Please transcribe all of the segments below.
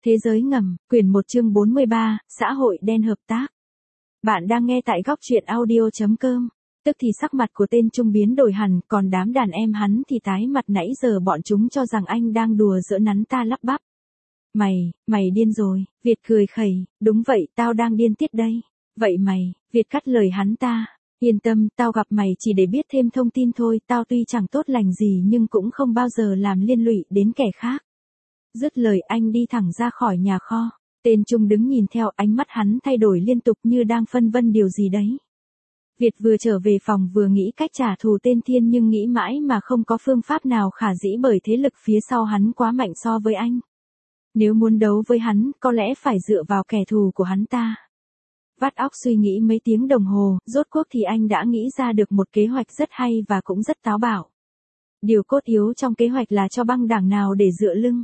Thế giới ngầm, quyển 1 chương 43, xã hội đen hợp tác. Bạn đang nghe tại góc truyện audio.com. Tức thì sắc mặt của tên Trung biến đổi hẳn, còn đám đàn em hắn thì tái mặt, nãy giờ bọn chúng cho rằng anh đang đùa giỡn hắn ta lắp bắp. Mày điên rồi, Việt cười khẩy, đúng vậy, tao đang điên tiết đây. Vậy mày, Việt cắt lời hắn ta, yên tâm, tao gặp mày chỉ để biết thêm thông tin thôi, tao tuy chẳng tốt lành gì nhưng cũng không bao giờ làm liên lụy đến kẻ khác. Dứt lời anh đi thẳng ra khỏi nhà kho, tên Trung đứng nhìn theo, ánh mắt hắn thay đổi liên tục như đang phân vân điều gì đấy. Việt vừa trở về phòng vừa nghĩ cách trả thù tên Thiên nhưng nghĩ mãi mà không có phương pháp nào khả dĩ bởi thế lực phía sau hắn quá mạnh so với anh. Nếu muốn đấu với hắn, có lẽ phải dựa vào kẻ thù của hắn ta. Vắt óc suy nghĩ mấy tiếng đồng hồ, rốt cuộc thì anh đã nghĩ ra được một kế hoạch rất hay và cũng rất táo bạo. Điều cốt yếu trong kế hoạch là cho băng đảng nào để dựa lưng.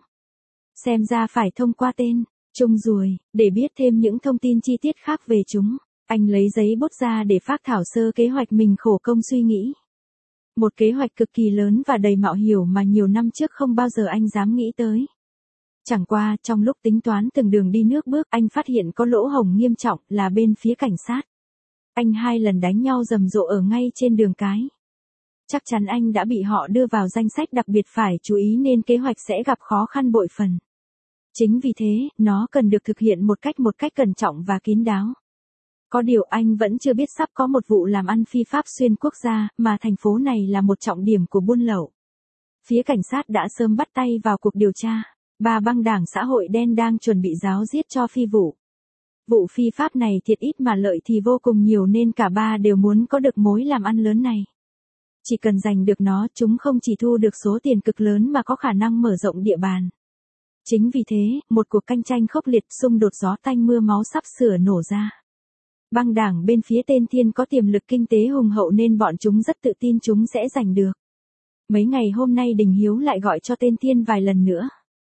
Xem ra phải thông qua tên Trung rồi, để biết thêm những thông tin chi tiết khác về chúng. Anh lấy giấy bút ra để phác thảo sơ kế hoạch mình khổ công suy nghĩ. Một kế hoạch cực kỳ lớn và đầy mạo hiểm mà nhiều năm trước không bao giờ anh dám nghĩ tới. Chẳng qua, trong lúc tính toán từng đường đi nước bước, anh phát hiện có lỗ hổng nghiêm trọng là bên phía cảnh sát. Anh 2 lần đánh nhau rầm rộ ở ngay trên đường cái. Chắc chắn anh đã bị họ đưa vào danh sách đặc biệt phải chú ý nên kế hoạch sẽ gặp khó khăn bội phần. Chính vì thế, nó cần được thực hiện một cách cẩn trọng và kín đáo. Có điều anh vẫn chưa biết sắp có một vụ làm ăn phi pháp xuyên quốc gia, mà thành phố này là một trọng điểm của buôn lậu. Phía cảnh sát đã sớm bắt tay vào cuộc điều tra. 3 băng đảng xã hội đen đang chuẩn bị giáo giết cho phi vụ. Vụ phi pháp này thiệt ít mà lợi thì vô cùng nhiều nên cả 3 đều muốn có được mối làm ăn lớn này. Chỉ cần giành được nó, chúng không chỉ thu được số tiền cực lớn mà có khả năng mở rộng địa bàn. Chính vì thế, một cuộc cạnh tranh khốc liệt, xung đột gió tanh mưa máu sắp sửa nổ ra. Băng đảng bên phía tên Thiên có tiềm lực kinh tế hùng hậu nên bọn chúng rất tự tin chúng sẽ giành được. Mấy ngày hôm nay Đình Hiếu lại gọi cho tên Thiên vài lần nữa.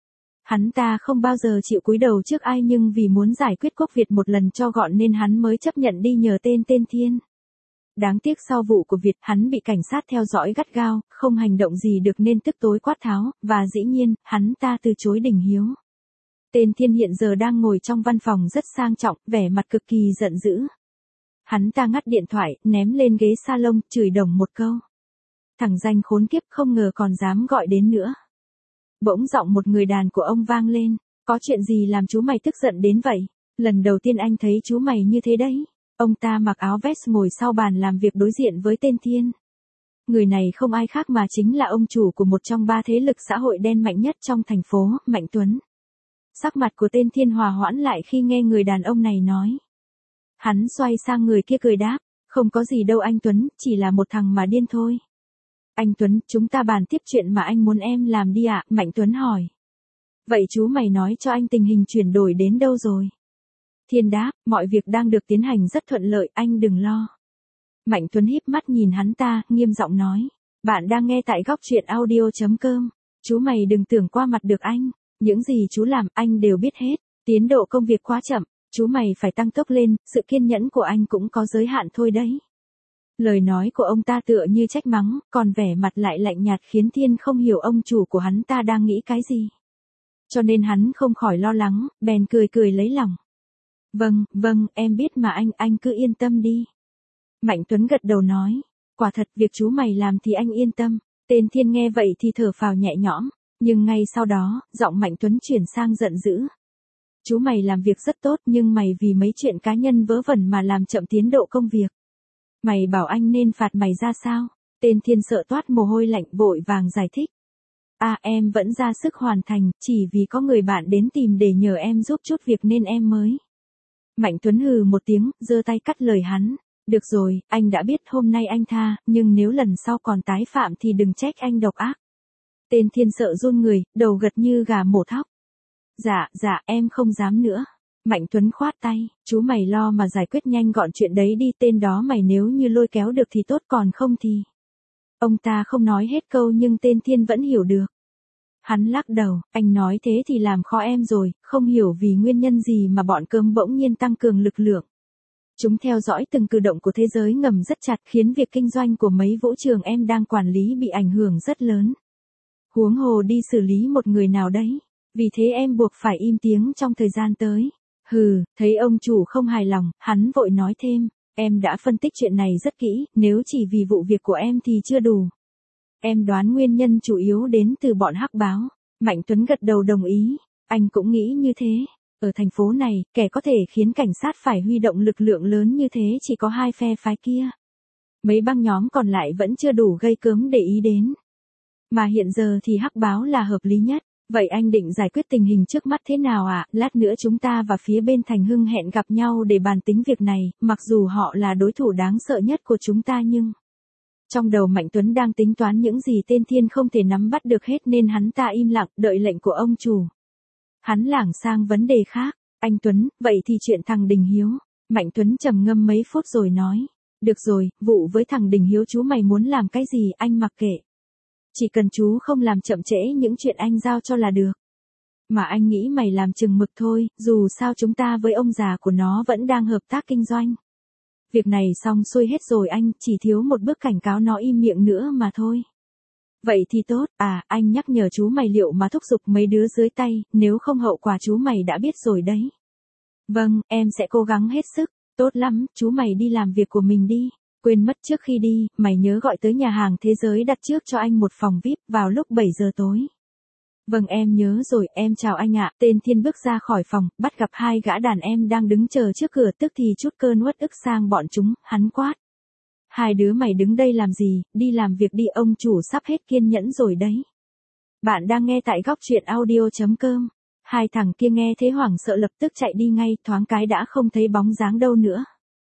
Hắn ta không bao giờ chịu cúi đầu trước ai nhưng vì muốn giải quyết Quốc Việt một lần cho gọn nên hắn mới chấp nhận đi nhờ tên Thiên. Đáng tiếc sau vụ của Việt hắn bị cảnh sát theo dõi gắt gao, không hành động gì được nên tức tối quát tháo, và dĩ nhiên, hắn ta từ chối Đình Hiếu. Tên Thiên hiện giờ đang ngồi trong văn phòng rất sang trọng, vẻ mặt cực kỳ giận dữ. Hắn ta ngắt điện thoại, ném lên ghế salon, chửi đồng một câu. Thằng danh khốn kiếp không ngờ còn dám gọi đến nữa. Bỗng giọng một người đàn của ông vang lên, có chuyện gì làm chú mày tức giận đến vậy? Lần đầu tiên anh thấy chú mày như thế đấy. Ông ta mặc áo vest ngồi sau bàn làm việc đối diện với tên Thiên. Người này không ai khác mà chính là ông chủ của một trong 3 thế lực xã hội đen mạnh nhất trong thành phố, Mạnh Tuấn. Sắc mặt của tên Thiên hòa hoãn lại khi nghe người đàn ông này nói. Hắn xoay sang người kia cười đáp, không có gì đâu anh Tuấn, chỉ là một thằng mà điên thôi. Anh Tuấn, chúng ta bàn tiếp chuyện mà anh muốn em làm đi ạ, Mạnh Tuấn hỏi. Vậy chú mày nói cho anh tình hình chuyển đổi đến đâu rồi? Thiên đáp, mọi việc đang được tiến hành rất thuận lợi, anh đừng lo. Mạnh Tuấn híp mắt nhìn hắn ta, nghiêm giọng nói. Bạn đang nghe tại góc truyện audio.com. Chú mày đừng tưởng qua mặt được anh. Những gì chú làm, anh đều biết hết. Tiến độ công việc quá chậm. Chú mày phải tăng tốc lên, sự kiên nhẫn của anh cũng có giới hạn thôi đấy. Lời nói của ông ta tựa như trách mắng, còn vẻ mặt lại lạnh nhạt khiến Thiên không hiểu ông chủ của hắn ta đang nghĩ cái gì. Cho nên hắn không khỏi lo lắng, bèn cười lấy lòng. Vâng, em biết mà anh cứ yên tâm đi. Mạnh Tuấn gật đầu nói, quả thật việc chú mày làm thì anh yên tâm. Tên Thiên nghe vậy thì thở phào nhẹ nhõm, nhưng ngay sau đó, giọng Mạnh Tuấn chuyển sang giận dữ. Chú mày làm việc rất tốt nhưng mày vì mấy chuyện cá nhân vớ vẩn mà làm chậm tiến độ công việc. Mày bảo anh nên phạt mày ra sao? Tên Thiên sợ toát mồ hôi lạnh vội vàng giải thích. Em vẫn ra sức hoàn thành, chỉ vì có người bạn đến tìm để nhờ em giúp chút việc nên em mới. Mạnh Tuấn hừ một tiếng, giơ tay cắt lời hắn. Được rồi, anh đã biết hôm nay anh tha, nhưng nếu lần sau còn tái phạm thì đừng trách anh độc ác. Tên Thiên sợ run người, đầu gật như gà mổ thóc. Dạ, em không dám nữa. Mạnh Tuấn khoát tay, chú mày lo mà giải quyết nhanh gọn chuyện đấy đi, tên đó mày nếu như lôi kéo được thì tốt còn không thì. Ông ta không nói hết câu nhưng tên Thiên vẫn hiểu được. Hắn lắc đầu, anh nói thế thì làm khó em rồi, không hiểu vì nguyên nhân gì mà bọn cơm bỗng nhiên tăng cường lực lượng. Chúng theo dõi từng cử động của thế giới ngầm rất chặt khiến việc kinh doanh của mấy vũ trường em đang quản lý bị ảnh hưởng rất lớn. Huống hồ đi xử lý một người nào đấy. Vì thế em buộc phải im tiếng trong thời gian tới. Thấy ông chủ không hài lòng, hắn vội nói thêm, em đã phân tích chuyện này rất kỹ, nếu chỉ vì vụ việc của em thì chưa đủ. Em đoán nguyên nhân chủ yếu đến từ bọn hắc báo. Mạnh Tuấn gật đầu đồng ý, anh cũng nghĩ như thế. Ở thành phố này, kẻ có thể khiến cảnh sát phải huy động lực lượng lớn như thế chỉ có hai phe phái kia. Mấy băng nhóm còn lại vẫn chưa đủ gây cớm để ý đến. Mà hiện giờ thì hắc báo là hợp lý nhất. Vậy anh định giải quyết tình hình trước mắt thế nào ạ? Lát nữa chúng ta và phía bên Thành Hưng hẹn gặp nhau để bàn tính việc này, mặc dù họ là đối thủ đáng sợ nhất của chúng ta nhưng... Trong đầu Mạnh Tuấn đang tính toán những gì tên Thiên không thể nắm bắt được hết nên hắn ta im lặng đợi lệnh của ông chủ. Hắn lảng sang vấn đề khác, anh Tuấn, vậy thì chuyện thằng Đình Hiếu. Mạnh Tuấn trầm ngâm mấy phút rồi nói, được rồi, vụ với thằng Đình Hiếu chú mày muốn làm cái gì anh mặc kệ. Chỉ cần chú không làm chậm trễ những chuyện anh giao cho là được. Mà anh nghĩ mày làm chừng mực thôi, dù sao chúng ta với ông già của nó vẫn đang hợp tác kinh doanh. Việc này xong xuôi hết rồi anh, chỉ thiếu một bước cảnh cáo nó im miệng nữa mà thôi. Vậy thì tốt, anh nhắc nhở chú mày liệu mà thúc giục mấy đứa dưới tay, nếu không hậu quả chú mày đã biết rồi đấy. Vâng, em sẽ cố gắng hết sức, tốt lắm, chú mày đi làm việc của mình đi. Quên mất trước khi đi, mày nhớ gọi tới nhà hàng Thế Giới đặt trước cho anh một phòng VIP vào lúc 7 giờ tối. Vâng em nhớ rồi, em chào anh ạ. Tên Thiên bước ra khỏi phòng, bắt gặp hai gã đàn em đang đứng chờ trước cửa tức thì chút cơn uất ức sang bọn chúng, hắn quát. Hai đứa mày đứng đây làm gì, đi làm việc đi ông chủ sắp hết kiên nhẫn rồi đấy. Bạn đang nghe tại góc truyện audio.com. Hai thằng kia nghe thế hoảng sợ lập tức chạy đi ngay, thoáng cái đã không thấy bóng dáng đâu nữa.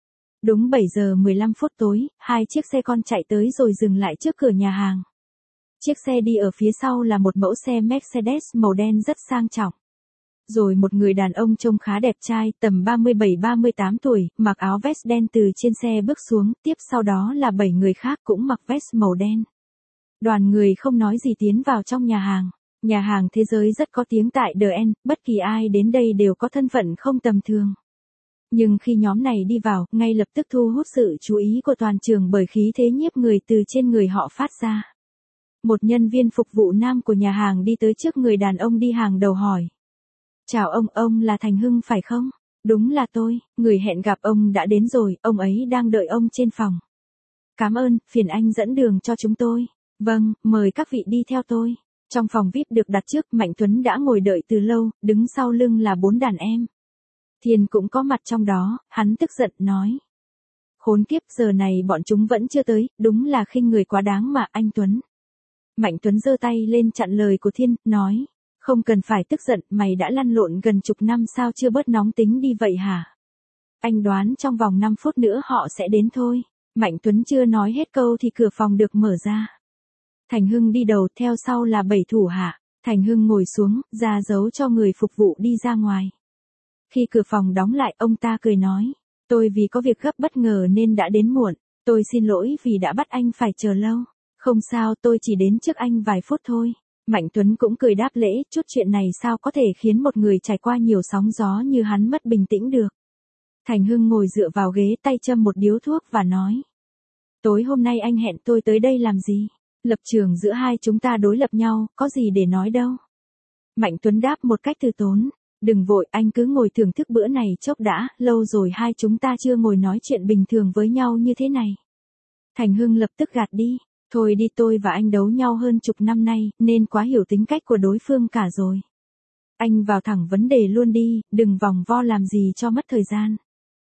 Đúng 7 giờ 15 phút tối, hai chiếc xe con chạy tới rồi dừng lại trước cửa nhà hàng. Chiếc xe đi ở phía sau là một mẫu xe Mercedes màu đen rất sang trọng. Rồi một người đàn ông trông khá đẹp trai, tầm 37-38 tuổi, mặc áo vest đen từ trên xe bước xuống, tiếp sau đó là 7 người khác cũng mặc vest màu đen. Đoàn người không nói gì tiến vào trong nhà hàng. Nhà hàng Thế Giới rất có tiếng tại The End, bất kỳ ai đến đây đều có thân phận không tầm thường. Nhưng khi nhóm này đi vào, ngay lập tức thu hút sự chú ý của toàn trường bởi khí thế nhiếp người từ trên người họ phát ra. Một nhân viên phục vụ nam của nhà hàng đi tới trước người đàn ông đi hàng đầu hỏi. Chào ông là Thành Hưng phải không? Đúng là tôi, người hẹn gặp ông đã đến rồi, ông ấy đang đợi ông trên phòng. Cảm ơn, phiền anh dẫn đường cho chúng tôi. Vâng, mời các vị đi theo tôi. Trong phòng VIP được đặt trước, Mạnh Tuấn đã ngồi đợi từ lâu, đứng sau lưng là 4 đàn em. Thiên cũng có mặt trong đó, hắn tức giận nói. Khốn kiếp, giờ này bọn chúng vẫn chưa tới, đúng là khinh người quá đáng mà anh Tuấn. Mạnh Tuấn giơ tay lên chặn lời của Thiên, nói. Không cần phải tức giận, mày đã lăn lộn gần chục năm sao chưa bớt nóng tính đi vậy hả? Anh đoán trong vòng 5 phút nữa họ sẽ đến thôi. Mạnh Tuấn chưa nói hết câu thì cửa phòng được mở ra. Thành Hưng đi đầu, theo sau là 7 thủ hạ. Thành Hưng ngồi xuống, ra dấu cho người phục vụ đi ra ngoài. Khi cửa phòng đóng lại, ông ta cười nói. Tôi vì có việc gấp bất ngờ nên đã đến muộn. Tôi xin lỗi vì đã bắt anh phải chờ lâu. Không sao, tôi chỉ đến trước anh vài phút thôi. Mạnh Tuấn cũng cười đáp lễ, chút chuyện này sao có thể khiến một người trải qua nhiều sóng gió như hắn mất bình tĩnh được. Thành Hưng ngồi dựa vào ghế, tay châm một điếu thuốc và nói. Tối hôm nay anh hẹn tôi tới đây làm gì? Lập trường giữa hai chúng ta đối lập nhau, có gì để nói đâu. Mạnh Tuấn đáp một cách từ tốn. Đừng vội, anh cứ ngồi thưởng thức bữa này chốc đã, lâu rồi hai chúng ta chưa ngồi nói chuyện bình thường với nhau như thế này. Thành Hưng lập tức gạt đi. Thôi đi, tôi và anh đấu nhau hơn chục năm nay, nên quá hiểu tính cách của đối phương cả rồi. Anh vào thẳng vấn đề luôn đi, đừng vòng vo làm gì cho mất thời gian.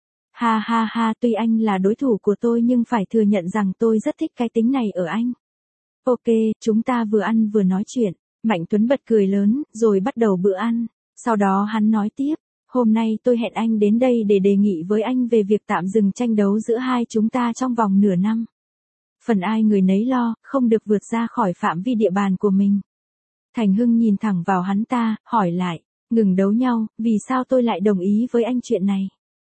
Ha ha ha, tuy anh là đối thủ của tôi nhưng phải thừa nhận rằng tôi rất thích cái tính này ở anh. Ok, chúng ta vừa ăn vừa nói chuyện. Mạnh Tuấn bật cười lớn, rồi bắt đầu bữa ăn. Sau đó hắn nói tiếp, hôm nay tôi hẹn anh đến đây để đề nghị với anh về việc tạm dừng tranh đấu giữa hai chúng ta trong vòng nửa năm. Phần ai người nấy lo, không được vượt ra khỏi phạm vi địa bàn của mình. Thành Hưng nhìn thẳng vào hắn ta, hỏi lại, ngừng đấu nhau, vì sao tôi lại đồng ý với anh chuyện này?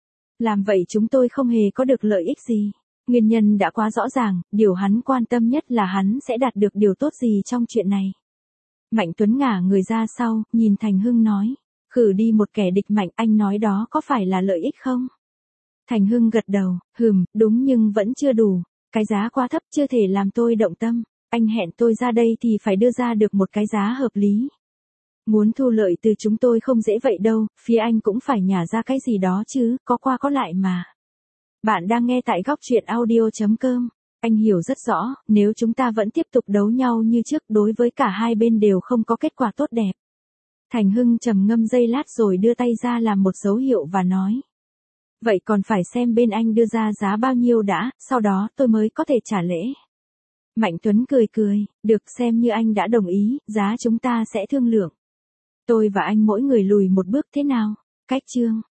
Làm vậy chúng tôi không hề có được lợi ích gì. Nguyên nhân đã quá rõ ràng, điều hắn quan tâm nhất là hắn sẽ đạt được điều tốt gì trong chuyện này. Mạnh Tuấn ngả người ra sau, nhìn Thành Hưng nói, khử đi một kẻ địch mạnh, anh nói đó có phải là lợi ích không? Thành Hưng gật đầu, đúng nhưng vẫn chưa đủ. Cái giá quá thấp chưa thể làm tôi động tâm. Anh hẹn tôi ra đây thì phải đưa ra được một cái giá hợp lý. Muốn thu lợi từ chúng tôi không dễ vậy đâu, phía anh cũng phải nhả ra cái gì đó chứ, có qua có lại mà. Bạn đang nghe tại góc truyện audio.com. Anh hiểu rất rõ, nếu chúng ta vẫn tiếp tục đấu nhau như trước đối với cả hai bên đều không có kết quả tốt đẹp. Thành Hưng trầm ngâm giây lát rồi đưa tay ra làm một dấu hiệu và nói. Vậy còn phải xem bên anh đưa ra giá bao nhiêu đã, sau đó tôi mới có thể trả lễ. Mạnh Tuấn cười cười, được xem như anh đã đồng ý, giá chúng ta sẽ thương lượng. Tôi và anh mỗi người lùi một bước thế nào? Cách chương.